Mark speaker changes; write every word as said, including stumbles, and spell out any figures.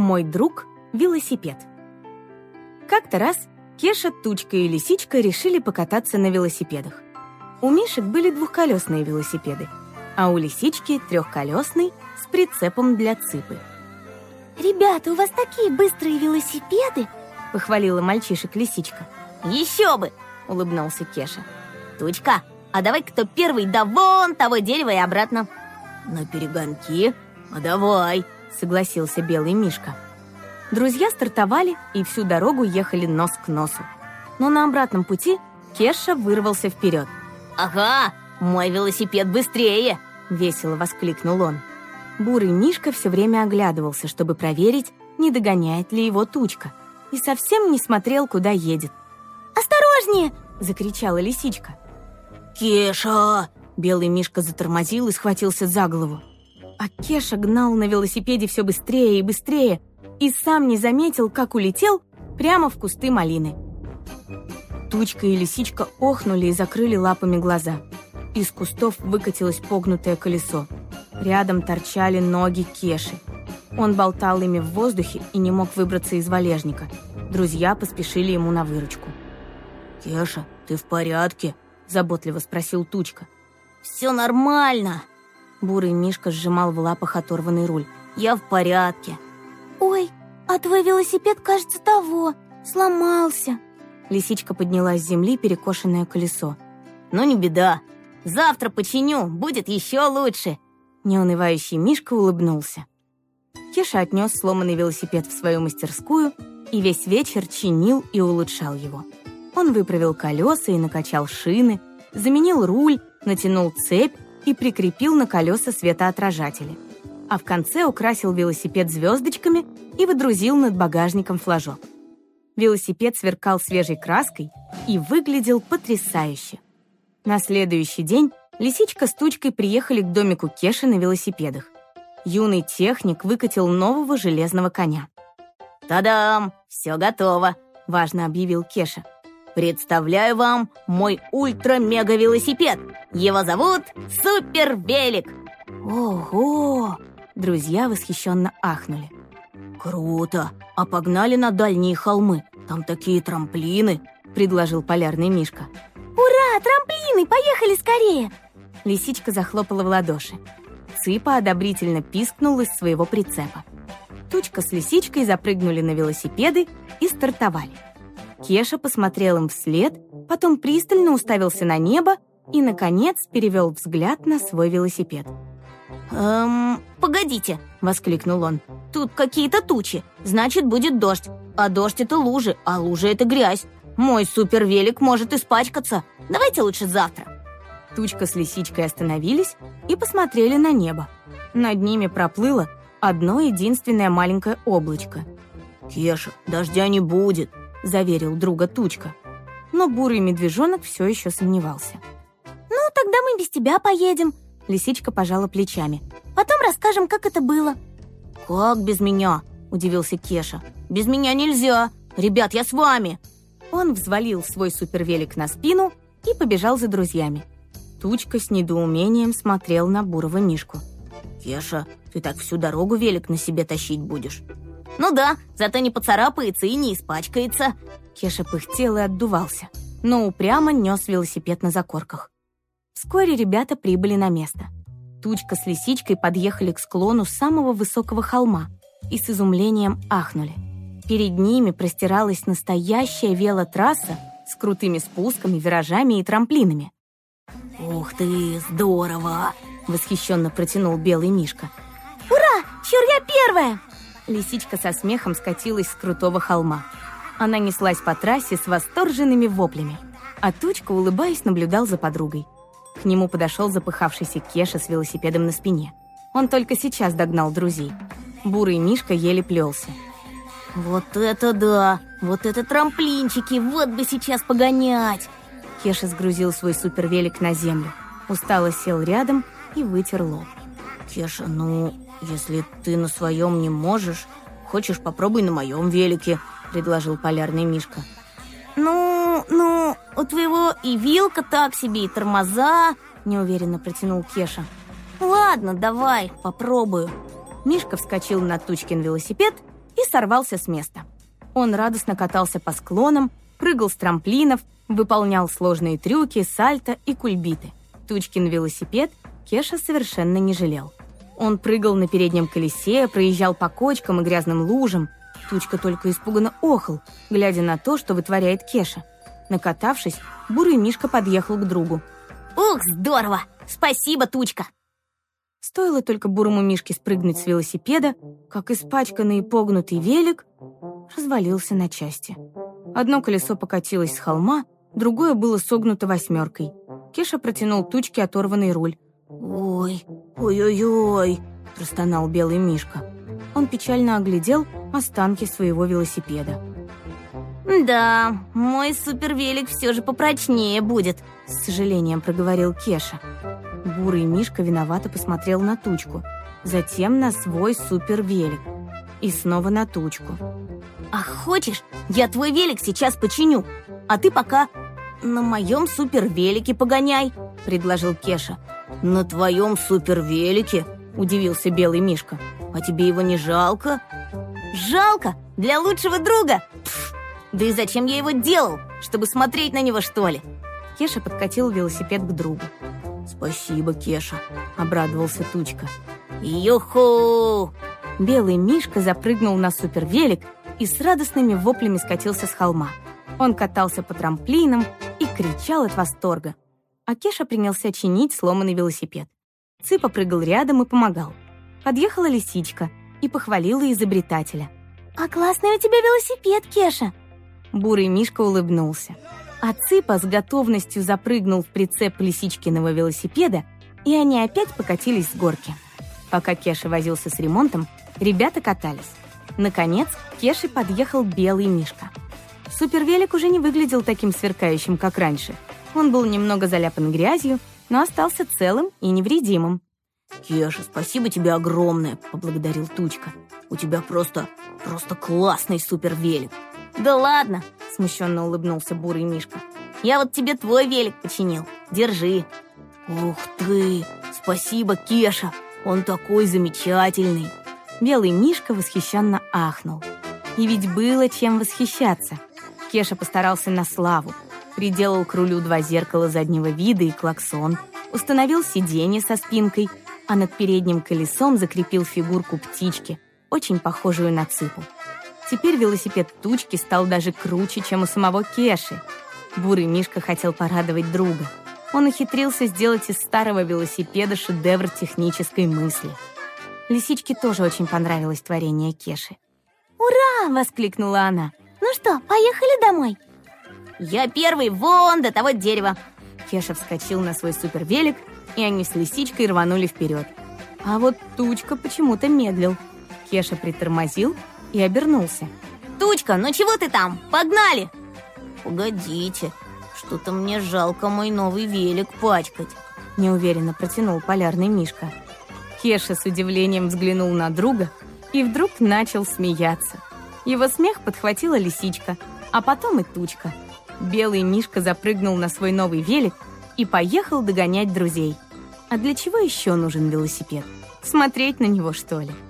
Speaker 1: Мой друг – велосипед. Как-то раз Кеша, Тучка и Лисичка решили покататься на велосипедах. У Мишек были двухколесные велосипеды, а у Лисички трехколесный с прицепом для цыпы.
Speaker 2: «Ребята, у вас такие быстрые велосипеды!»
Speaker 1: – похвалила мальчишек Лисичка.
Speaker 3: «Еще бы!» – улыбнулся Кеша. «Тучка, а давай кто первый до вон того дерева и обратно?»
Speaker 4: «На перегонки? А давай!» –
Speaker 1: согласился белый мишка. Друзья стартовали и всю дорогу ехали нос к носу. Но на обратном пути Кеша вырвался вперед.
Speaker 3: «Ага, мой велосипед быстрее!»
Speaker 1: – весело воскликнул он. Бурый мишка все время оглядывался, чтобы проверить, не догоняет ли его Тучка, и совсем не смотрел, куда едет.
Speaker 2: «Осторожнее!»
Speaker 1: – закричала Лисичка.
Speaker 4: «Кеша!»
Speaker 1: – белый мишка затормозил и схватился за голову. А Кеша гнал на велосипеде все быстрее и быстрее, и сам не заметил, как улетел прямо в кусты малины. Тучка и Лисичка охнули и закрыли лапами глаза. Из кустов выкатилось погнутое колесо. Рядом торчали ноги Кеши. Он болтал ими в воздухе и не мог выбраться из валежника. Друзья поспешили ему на выручку.
Speaker 4: «Кеша, ты в порядке?» – заботливо спросил Тучка.
Speaker 3: «Все нормально!»
Speaker 1: Бурый мишка сжимал в лапах оторванный руль.
Speaker 3: «Я в порядке!»
Speaker 2: «Ой, а твой велосипед, кажется, того, сломался!»
Speaker 1: Лисичка подняла с земли перекошенное колесо.
Speaker 3: «Ну не беда, завтра починю, будет еще лучше!»
Speaker 1: Неунывающий мишка улыбнулся. Кеша отнес сломанный велосипед в свою мастерскую и весь вечер чинил и улучшал его. Он выправил колеса и накачал шины, заменил руль, натянул цепь и прикрепил на колеса светоотражатели. А в конце украсил велосипед звездочками и выдрузил над багажником флажок. Велосипед сверкал свежей краской и выглядел потрясающе. На следующий день Лисичка с Тучкой приехали к домику Кеши на велосипедах. Юный техник выкатил нового железного коня.
Speaker 3: «Та-дам! Все готово!» –
Speaker 1: важно объявил Кеша.
Speaker 3: «Представляю вам мой ультра-мега-велосипед! Его зовут Супер-велик!»
Speaker 1: «Ого!» – друзья восхищенно ахнули.
Speaker 4: «Круто! А погнали на дальние холмы, там такие трамплины!» – предложил полярный мишка.
Speaker 2: «Ура, трамплины! Поехали скорее!»
Speaker 1: Лисичка захлопала в ладоши. Цыпа одобрительно пискнул из своего прицепа. Тучка с Лисичкой запрыгнули на велосипеды и стартовали. Кеша посмотрел им вслед, потом пристально уставился на небо и, наконец, перевел взгляд на свой велосипед.
Speaker 3: «Эм, погодите!» – воскликнул он. «Тут какие-то тучи, значит, будет дождь. А дождь – это лужи, а лужи – это грязь. Мой супервелик может испачкаться. Давайте лучше завтра».
Speaker 1: Тучка с Лисичкой остановились и посмотрели на небо. Над ними проплыло одно единственное маленькое облачко.
Speaker 4: «Кеша, дождя не будет», –
Speaker 1: заверил друга Тучка. Но бурый медвежонок все еще сомневался.
Speaker 2: «Ну, тогда мы без тебя поедем», –
Speaker 1: Лисичка пожала плечами.
Speaker 2: «Потом расскажем, как это было».
Speaker 3: «Как без меня?» – удивился Кеша. «Без меня нельзя. Ребят, я с вами».
Speaker 1: Он взвалил свой супервелик на спину и побежал за друзьями. Тучка с недоумением смотрел на бурого мишку.
Speaker 4: «Кеша, ты так всю дорогу велик на себе тащить будешь?»
Speaker 3: «Ну да, зато не поцарапается и не испачкается».
Speaker 1: Кеша пыхтел и отдувался, но упрямо нес велосипед на закорках. Вскоре ребята прибыли на место. Тучка с Лисичкой подъехали к склону самого высокого холма и с изумлением ахнули. Перед ними простиралась настоящая велотрасса с крутыми спусками, виражами и трамплинами.
Speaker 4: «Ух ты, здорово!» –
Speaker 1: восхищенно протянул белый мишка.
Speaker 2: «Ура! Чур, я первая!»
Speaker 1: Лисичка со смехом скатилась с крутого холма. Она неслась по трассе с восторженными воплями, а Тучка, улыбаясь, наблюдал за подругой. К нему подошел запыхавшийся Кеша с велосипедом на спине. Он только сейчас догнал друзей. Бурый мишка еле плелся.
Speaker 3: «Вот это да! Вот это трамплинчики! Вот бы сейчас погонять!»
Speaker 1: Кеша сгрузил свой супервелик на землю, устало сел рядом и вытер лоб.
Speaker 4: «Кеша, ну, если ты на своем не можешь, хочешь, попробуй на моем велике», – предложил полярный мишка.
Speaker 3: «Ну, ну, у твоего и вилка так себе, и тормоза», –
Speaker 1: неуверенно протянул Кеша.
Speaker 3: «Ладно, давай, попробую».
Speaker 1: Мишка вскочил на Тучкин велосипед и сорвался с места. Он радостно катался по склонам, прыгал с трамплинов, выполнял сложные трюки, сальто и кульбиты. Тучкин велосипед Кеша совершенно не жалел. Он прыгал на переднем колесе, проезжал по кочкам и грязным лужам. Тучка только испуганно охал, глядя на то, что вытворяет Кеша. Накатавшись, бурый Мишка подъехал к другу.
Speaker 3: «Ух, здорово! Спасибо, Тучка!»
Speaker 1: Стоило только бурому Мишке спрыгнуть с велосипеда, как испачканный и погнутый велик развалился на части. Одно колесо покатилось с холма, другое было согнуто восьмеркой. Кеша протянул Тучке оторванный руль. «Ой, ой-ой-ой!» – простонал белый Мишка. Он печально оглядел останки своего велосипеда.
Speaker 3: «Да, мой супервелик все же попрочнее будет», —
Speaker 1: с сожалением проговорил Кеша. Бурый Мишка виновато посмотрел на Тучку, затем на свой супервелик и снова на Тучку.
Speaker 3: «А хочешь, я твой велик сейчас починю, а ты пока на моем супервелике погоняй», — предложил Кеша.
Speaker 4: «На твоем супервелике?» — удивился белый Мишка. «А тебе его не жалко?»
Speaker 3: «Жалко? Для лучшего друга? Пф, да и зачем я его делал? Чтобы смотреть на него, что ли?»
Speaker 1: Кеша подкатил велосипед к другу.
Speaker 4: «Спасибо, Кеша», — обрадовался Тучка.
Speaker 3: «Ю-ху!»
Speaker 1: Белый Мишка запрыгнул на супервелик и с радостными воплями скатился с холма. Он катался по трамплинам и кричал от восторга. А Кеша принялся чинить сломанный велосипед. Цыпа прыгал рядом и помогал. Подъехала лисичка и похвалила изобретателя.
Speaker 2: «А классный у тебя велосипед, Кеша!»
Speaker 1: Бурый Мишка улыбнулся. А Цыпа с готовностью запрыгнул в прицеп лисичкиного велосипеда, и они опять покатились с горки. Пока Кеша возился с ремонтом, ребята катались. Наконец, к Кеше подъехал белый Мишка. Супервелик уже не выглядел таким сверкающим, как раньше. Он был немного заляпан грязью, но остался целым и невредимым.
Speaker 4: «Кеша, спасибо тебе огромное», — поблагодарил Тучка. «У тебя просто, просто классный супервелик».
Speaker 3: «Да ладно»,
Speaker 1: — смущенно улыбнулся бурый Мишка.
Speaker 3: «Я вот тебе твой велик починил. Держи».
Speaker 4: «Ух ты! Спасибо, Кеша! Он такой замечательный!»
Speaker 1: Белый Мишка восхищенно ахнул. И ведь было чем восхищаться. Кеша постарался на славу. Приделал к рулю два зеркала заднего вида и клаксон, установил сиденье со спинкой, а над передним колесом закрепил фигурку птички, очень похожую на Цыпу. Теперь велосипед Тучки стал даже круче, чем у самого Кеши. Бурый Мишка хотел порадовать друга. Он ухитрился сделать из старого велосипеда шедевр технической мысли. Лисичке тоже очень понравилось творение Кеши.
Speaker 2: «Ура!»
Speaker 1: — воскликнула она.
Speaker 2: «Ну что, поехали домой?»
Speaker 3: «Я первый, вон до того дерева!»
Speaker 1: Кеша вскочил на свой супервелик, и они с Лисичкой рванули вперед. А вот Тучка почему-то медлил. Кеша притормозил и обернулся.
Speaker 3: «Тучка, ну чего ты там? Погнали!»
Speaker 4: «Погодите, что-то мне жалко мой новый велик пачкать»,
Speaker 1: — неуверенно протянул полярный Мишка. Кеша с удивлением взглянул на друга и вдруг начал смеяться. Его смех подхватила Лисичка, а потом и Тучка. Белый Мишка запрыгнул на свой новый велик и поехал догонять друзей. А для чего еще нужен велосипед? Смотреть на него, что ли?